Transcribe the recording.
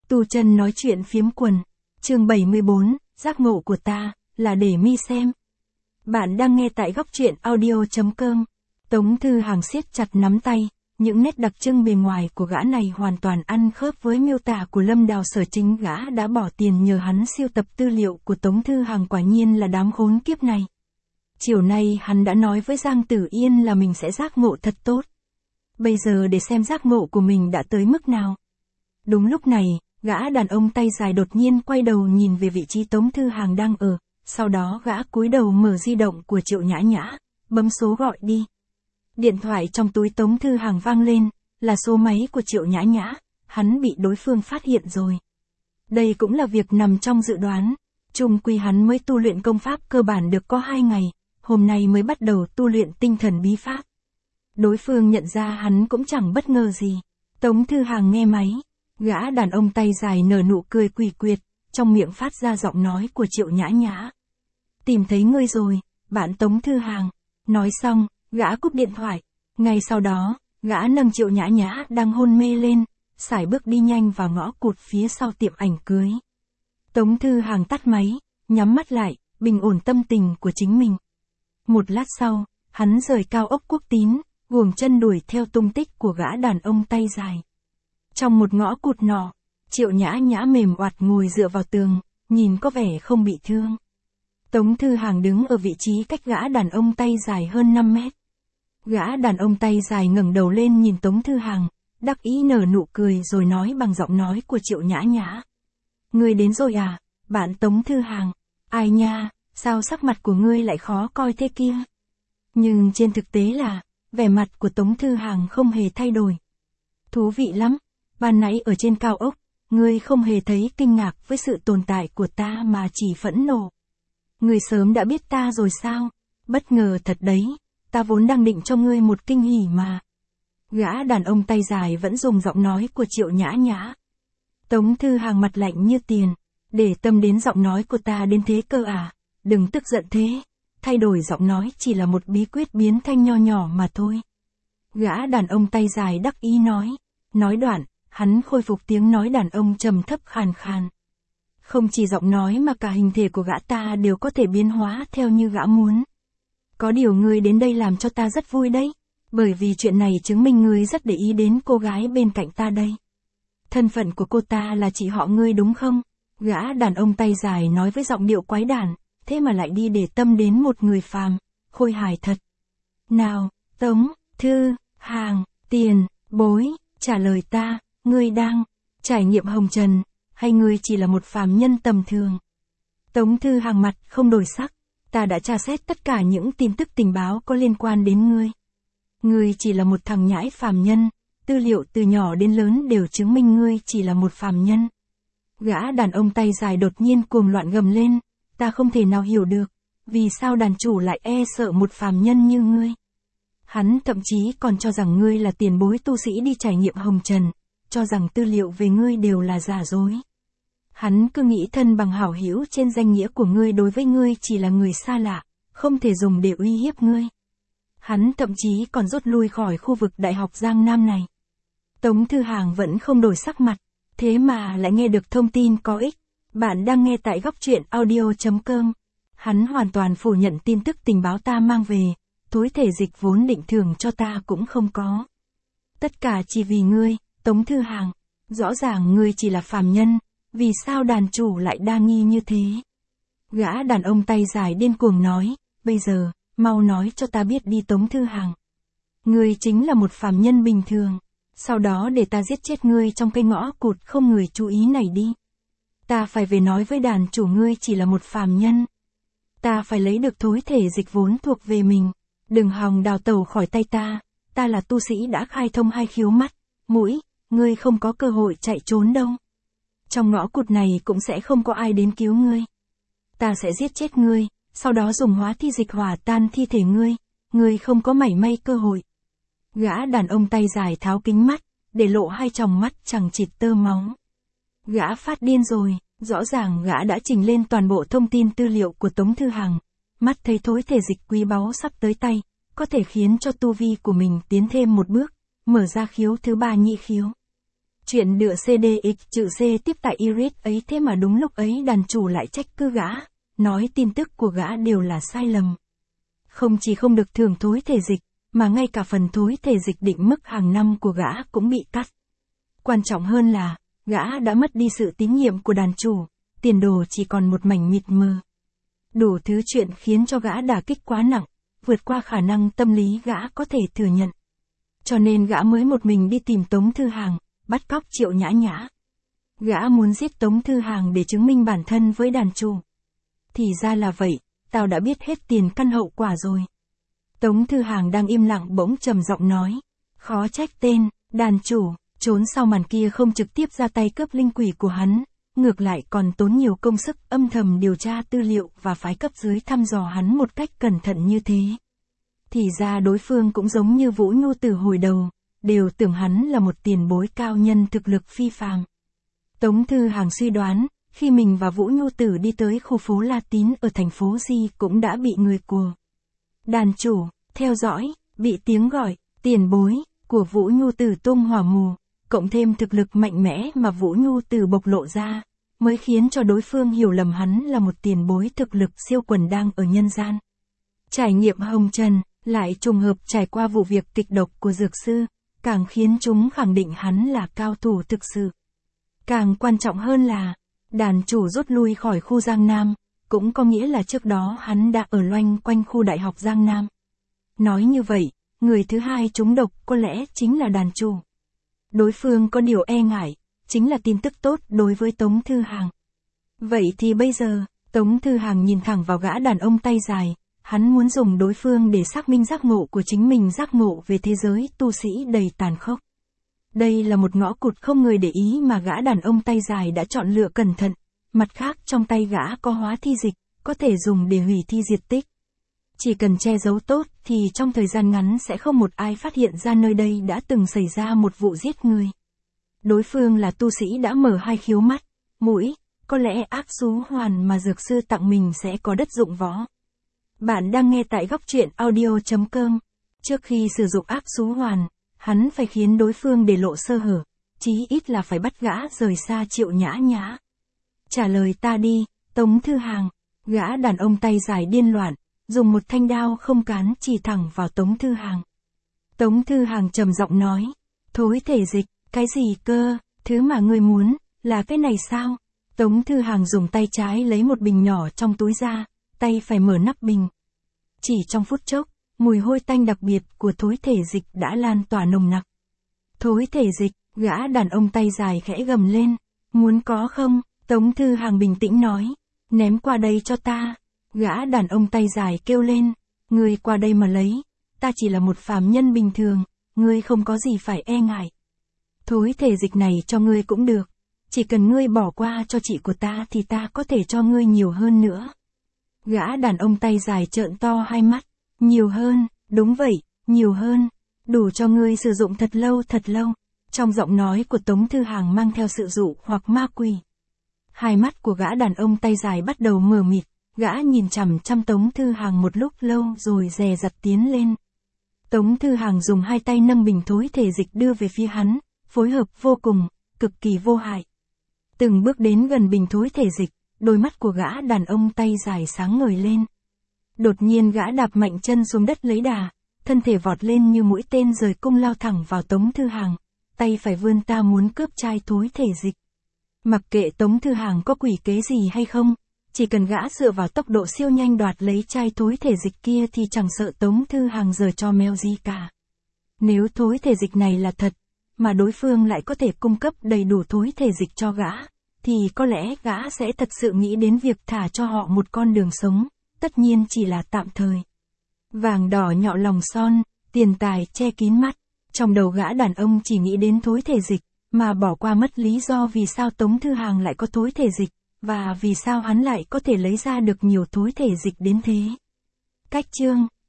Tu chân nói chuyện phiếm quần. Chương 74, giác ngộ của ta, là để mi xem. Bạn đang nghe tại góc truyện audio.com. Tống Thư Hàng siết chặt nắm tay, những nét đặc trưng bề ngoài của gã này hoàn toàn ăn khớp với miêu tả của Lâm Đào Sở. Chính gã đã bỏ tiền nhờ hắn siêu tập tư liệu của Tống Thư Hàng, quả nhiên là đám khốn kiếp này. Chiều nay hắn đã nói với Giang Tử Yên là mình sẽ giác ngộ thật tốt. Bây giờ để xem giác ngộ của mình đã tới mức nào. Đúng lúc này, gã đàn ông tay dài đột nhiên quay đầu nhìn về vị trí Tống Thư Hàng đang ở, sau đó gã cúi đầu mở di động của Triệu Nhã Nhã, bấm số gọi đi. Điện thoại trong túi Tống Thư Hàng vang lên, là số máy của Triệu Nhã Nhã, hắn bị đối phương phát hiện rồi. Đây cũng là việc nằm trong dự đoán, chung quy hắn mới tu luyện công pháp cơ bản được có 2 ngày, hôm nay mới bắt đầu tu luyện tinh thần bí pháp. Đối phương nhận ra hắn cũng chẳng bất ngờ gì. Tống Thư Hàng nghe máy, gã đàn ông tay dài nở nụ cười quỷ quyệt, trong miệng phát ra giọng nói của Triệu Nhã Nhã. Tìm thấy ngươi rồi, bạn Tống Thư Hàng. Nói xong, gã cúp điện thoại. Ngay sau đó, gã nâng Triệu Nhã Nhã đang hôn mê lên, sải bước đi nhanh vào ngõ cụt phía sau tiệm ảnh cưới. Tống Thư Hàng tắt máy, nhắm mắt lại, bình ổn tâm tình của chính mình. Một lát sau, hắn rời cao ốc Quốc Tín, guồng chân đuổi theo tung tích của gã đàn ông tay dài. Trong một ngõ cụt nọ, Triệu Nhã Nhã mềm oặt ngồi dựa vào tường, nhìn có vẻ không bị thương. Tống Thư Hàng đứng ở vị trí cách gã đàn ông tay dài hơn 5 mét. Gã đàn ông tay dài ngẩng đầu lên nhìn Tống Thư Hàng, đắc ý nở nụ cười rồi nói bằng giọng nói của Triệu Nhã Nhã. Ngươi đến rồi à, bạn Tống Thư Hàng? Ai nha, sao sắc mặt của ngươi lại khó coi thế kia? Nhưng trên thực tế là, vẻ mặt của Tống Thư Hàng không hề thay đổi. Thú vị lắm, ban nãy ở trên cao ốc, ngươi không hề thấy kinh ngạc với sự tồn tại của ta mà chỉ phẫn nộ. Ngươi sớm đã biết ta rồi sao? Bất ngờ thật đấy, ta vốn đang định cho ngươi một kinh hỉ mà. Gã đàn ông tay dài vẫn dùng giọng nói của Triệu Nhã Nhã. Tống Thư Hàng mặt lạnh như tiền, để tâm đến giọng nói của ta đến thế cơ à? Đừng tức giận thế, thay đổi giọng nói chỉ là một bí quyết biến thanh nho nhỏ mà thôi. Gã đàn ông tay dài đắc ý nói. Nói đoạn, hắn khôi phục tiếng nói đàn ông trầm thấp khàn khàn. Không chỉ giọng nói mà cả hình thể của gã ta đều có thể biến hóa theo như gã muốn. Có điều ngươi đến đây làm cho ta rất vui đấy, bởi vì chuyện này chứng minh ngươi rất để ý đến cô gái bên cạnh ta đây. Thân phận của cô ta là chị họ ngươi đúng không? Gã đàn ông tay dài nói với giọng điệu quái đản, thế mà lại đi để tâm đến một người phàm, khôi hài thật. Nào, Tống Thư Hàng, tiền bối, trả lời ta, ngươi đang trải nghiệm hồng trần, hay ngươi chỉ là một phàm nhân tầm thường? Tống Thư Hàng mặt không đổi sắc, ta đã tra xét tất cả những tin tức tình báo có liên quan đến ngươi. Ngươi chỉ là một thằng nhãi phàm nhân, tư liệu từ nhỏ đến lớn đều chứng minh ngươi chỉ là một phàm nhân. Gã đàn ông tay dài đột nhiên cuồng loạn gầm lên, ta không thể nào hiểu được, vì sao đàn chủ lại e sợ một phàm nhân như ngươi. Hắn thậm chí còn cho rằng ngươi là tiền bối tu sĩ đi trải nghiệm hồng trần, cho rằng tư liệu về ngươi đều là giả dối. Hắn cứ nghĩ thân bằng hảo hữu trên danh nghĩa của ngươi đối với ngươi chỉ là người xa lạ, không thể dùng để uy hiếp ngươi. Hắn thậm chí còn rút lui khỏi khu vực Đại học Giang Nam này. Tống Thư Hàng vẫn không đổi sắc mặt, thế mà lại nghe được thông tin có ích. Bạn đang nghe tại góc truyện audio.com. Hắn hoàn toàn phủ nhận tin tức tình báo ta mang về, thối thể dịch vốn định thưởng cho ta cũng không có. Tất cả chỉ vì ngươi, Tống Thư Hàng. Rõ ràng ngươi chỉ là phàm nhân, vì sao đàn chủ lại đa nghi như thế? Gã đàn ông tay dài điên cuồng nói, bây giờ, mau nói cho ta biết đi Tống Thư Hàng. Ngươi chính là một phàm nhân bình thường, sau đó để ta giết chết ngươi trong cái ngõ cụt không người chú ý này đi. Ta phải về nói với đàn chủ ngươi chỉ là một phàm nhân. Ta phải lấy được thối thể dịch vốn thuộc về mình. Đừng hòng đào tẩu khỏi tay ta là tu sĩ đã khai thông 2 khiếu mắt, mũi, ngươi không có cơ hội chạy trốn đâu. Trong ngõ cụt này cũng sẽ không có ai đến cứu ngươi. Ta sẽ giết chết ngươi, sau đó dùng hóa thi dịch hỏa tan thi thể ngươi không có mảy may cơ hội. Gã đàn ông tay dài tháo kính mắt, để lộ 2 tròng mắt chẳng chịt tơ máu. Gã phát điên rồi, rõ ràng gã đã trình lên toàn bộ thông tin tư liệu của Tống Thư Hàng. Mắt thấy thối thể dịch quý báu sắp tới tay, có thể khiến cho tu vi của mình tiến thêm một bước, mở ra khiếu thứ 3 nhị khiếu. Chuyện đựa CDX chữ C tiếp tại Iris ấy, thế mà đúng lúc ấy đàn chủ lại trách cứ gã, nói tin tức của gã đều là sai lầm. Không chỉ không được thưởng thối thể dịch, mà ngay cả phần thối thể dịch định mức hàng năm của gã cũng bị cắt. Quan trọng hơn là, gã đã mất đi sự tín nhiệm của đàn chủ, tiền đồ chỉ còn một mảnh mịt mờ. Đủ thứ chuyện khiến cho gã đả kích quá nặng, vượt qua khả năng tâm lý gã có thể thừa nhận. Cho nên gã mới một mình đi tìm Tống Thư Hàng, bắt cóc Triệu Nhã Nhã. Gã muốn giết Tống Thư Hàng để chứng minh bản thân với đàn chủ. Thì ra là vậy, tao đã biết hết tiền căn hậu quả rồi. Tống Thư Hàng đang im lặng bỗng trầm giọng nói. Khó trách tên, đàn chủ, trốn sau màn kia không trực tiếp ra tay cướp linh quỷ của hắn, ngược lại còn tốn nhiều công sức âm thầm điều tra tư liệu và phái cấp dưới thăm dò hắn một cách cẩn thận như thế. Thì ra đối phương cũng giống như Vũ Nhu Tử hồi đầu, đều tưởng hắn là một tiền bối cao nhân thực lực phi phàm. Tống Thư Hàng suy đoán, khi mình và Vũ Nhu Tử đi tới khu phố La Tín ở thành phố Di cũng đã bị người của đàn chủ theo dõi, bị tiếng gọi tiền bối của Vũ Nhu Tử tung hỏa mù, cộng thêm thực lực mạnh mẽ mà Vũ Nhu Tử bộc lộ ra, mới khiến cho đối phương hiểu lầm hắn là một tiền bối thực lực siêu quần đang ở nhân gian. Trải nghiệm hồng trần, lại trùng hợp trải qua vụ việc kịch độc của dược sư, càng khiến chúng khẳng định hắn là cao thủ thực sự. Càng quan trọng hơn là, đàn chủ rút lui khỏi khu Giang Nam, cũng có nghĩa là trước đó hắn đã ở loanh quanh khu Đại học Giang Nam. Nói như vậy, người thứ hai trúng độc có lẽ chính là đàn chủ. Đối phương có điều e ngại, chính là tin tức tốt đối với Tống Thư Hàng. Vậy thì bây giờ, Tống Thư Hàng nhìn thẳng vào gã đàn ông tay dài, hắn muốn dùng đối phương để xác minh giác ngộ của chính mình, giác ngộ về thế giới tu sĩ đầy tàn khốc. Đây là một ngõ cụt không người để ý mà gã đàn ông tay dài đã chọn lựa cẩn thận, mặt khác trong tay gã có hóa thi dịch, có thể dùng để hủy thi diệt tích. Chỉ cần che giấu tốt thì trong thời gian ngắn sẽ không một ai phát hiện ra nơi đây đã từng xảy ra một vụ giết người. Đối phương là tu sĩ đã mở hai khiếu mắt, mũi, có lẽ ác xú hoàn mà dược sư tặng mình sẽ có đất dụng võ. Bạn đang nghe tại góc truyện audio.com. Trước khi sử dụng ác xú hoàn, hắn phải khiến đối phương để lộ sơ hở, chí ít là phải bắt gã rời xa Triệu Nhã Nhã. Trả lời ta đi, Tống Thư Hàng. Gã đàn ông tay dài điên loạn, dùng một thanh đao không cán chỉ thẳng vào Tống Thư Hàng. Tống Thư Hàng trầm giọng nói, thối thể dịch, cái gì cơ, thứ mà ngươi muốn, là cái này sao? Tống Thư Hàng dùng tay trái lấy một bình nhỏ trong túi ra, tay phải mở nắp bình. Chỉ trong phút chốc, mùi hôi tanh đặc biệt của thối thể dịch đã lan tỏa nồng nặc. Thối thể dịch, gã đàn ông tay dài khẽ gầm lên, muốn có không? Tống Thư Hàng bình tĩnh nói, ném qua đây cho ta. Gã đàn ông tay dài kêu lên, ngươi qua đây mà lấy, ta chỉ là một phàm nhân bình thường, ngươi không có gì phải e ngại. Thối thể dịch này cho ngươi cũng được, chỉ cần ngươi bỏ qua cho chị của ta thì ta có thể cho ngươi nhiều hơn nữa. Gã đàn ông tay dài trợn to hai mắt, nhiều hơn, đúng vậy, nhiều hơn, đủ cho ngươi sử dụng thật lâu thật lâu. Trong giọng nói của Tống Thư Hàng mang theo sự dụ hoặc ma quỷ. Hai mắt của gã đàn ông tay dài bắt đầu mờ mịt, gã nhìn chằm chằm Tống Thư Hàng một lúc lâu rồi dè dặt tiến lên. Tống Thư Hàng dùng hai tay nâng bình thối thể dịch đưa về phía hắn, phối hợp vô cùng, cực kỳ vô hại. Từng bước đến gần bình thối thể dịch, đôi mắt của gã đàn ông tay dài sáng ngời lên. Đột nhiên gã đạp mạnh chân xuống đất lấy đà, thân thể vọt lên như mũi tên rời cung lao thẳng vào Tống Thư Hàng, tay phải vươn ta muốn cướp chai thối thể dịch. Mặc kệ Tống Thư Hàng có quỷ kế gì hay không, chỉ cần gã dựa vào tốc độ siêu nhanh đoạt lấy chai thối thể dịch kia thì chẳng sợ Tống Thư Hàng giở cho mèo gì cả. Nếu thối thể dịch này là thật, mà đối phương lại có thể cung cấp đầy đủ thối thể dịch cho gã, thì có lẽ gã sẽ thật sự nghĩ đến việc thả cho họ một con đường sống, tất nhiên chỉ là tạm thời. Vàng đỏ nhọ lòng son, tiền tài che kín mắt, trong đầu gã đàn ông chỉ nghĩ đến thối thể dịch, mà bỏ qua mất lý do vì sao Tống Thư Hàng lại có thối thể dịch, và vì sao hắn lại có thể lấy ra được nhiều thối thể dịch đến thế. Cách chương